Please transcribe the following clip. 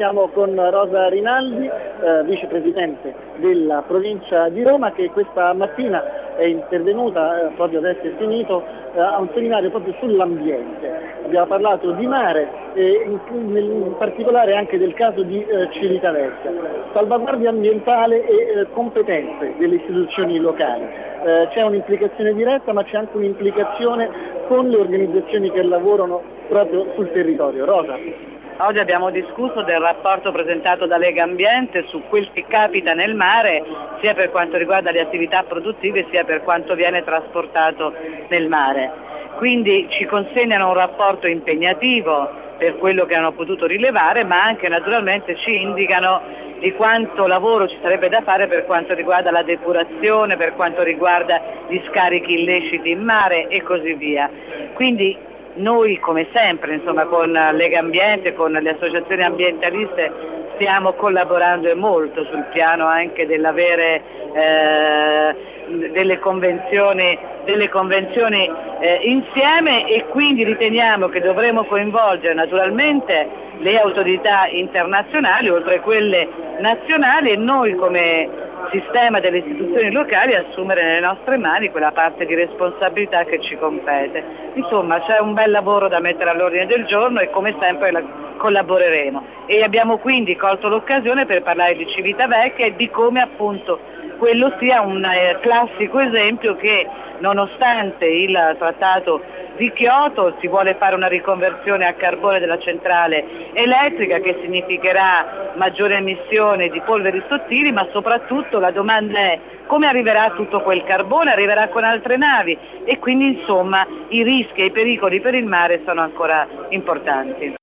Siamo con Rosa Rinaldi, vicepresidente della provincia di Roma, che questa mattina è intervenuta, proprio adesso è finito, a un seminario proprio sull'ambiente. Abbiamo parlato di mare e in particolare anche del caso di Civitavecchia. Salvaguardia ambientale e competenze delle istituzioni locali. C'è un'implicazione diretta, ma c'è anche un'implicazione con le organizzazioni che lavorano proprio sul territorio. Rosa. Oggi abbiamo discusso del rapporto presentato da Lega Ambiente su quel che capita nel mare, sia per quanto riguarda le attività produttive sia per quanto viene trasportato nel mare. Quindi ci consegnano un rapporto impegnativo per quello che hanno potuto rilevare, ma anche naturalmente ci indicano di quanto lavoro ci sarebbe da fare per quanto riguarda la depurazione, per quanto riguarda gli scarichi illeciti in mare e così via. Quindi noi, come sempre, insomma, con Lega Ambiente, con le associazioni ambientaliste, stiamo collaborando e molto sul piano anche dell'avere delle convenzioni insieme, e quindi riteniamo che dovremo coinvolgere naturalmente le autorità internazionali oltre a quelle nazionali, e noi come sistema delle istituzioni locali assumere nelle nostre mani quella parte di responsabilità che ci compete. Insomma, c'è un bel lavoro da mettere all'ordine del giorno e come sempre collaboreremo, e abbiamo quindi colto l'occasione per parlare di Civitavecchia e di come appunto quello sia un classico esempio che, nonostante il trattato di Kyoto, si vuole fare una riconversione a carbone della centrale elettrica, che significherà maggiore emissione di polveri sottili, ma soprattutto la domanda è come arriverà tutto quel carbone, arriverà con altre navi, e quindi insomma i rischi e i pericoli per il mare sono ancora importanti.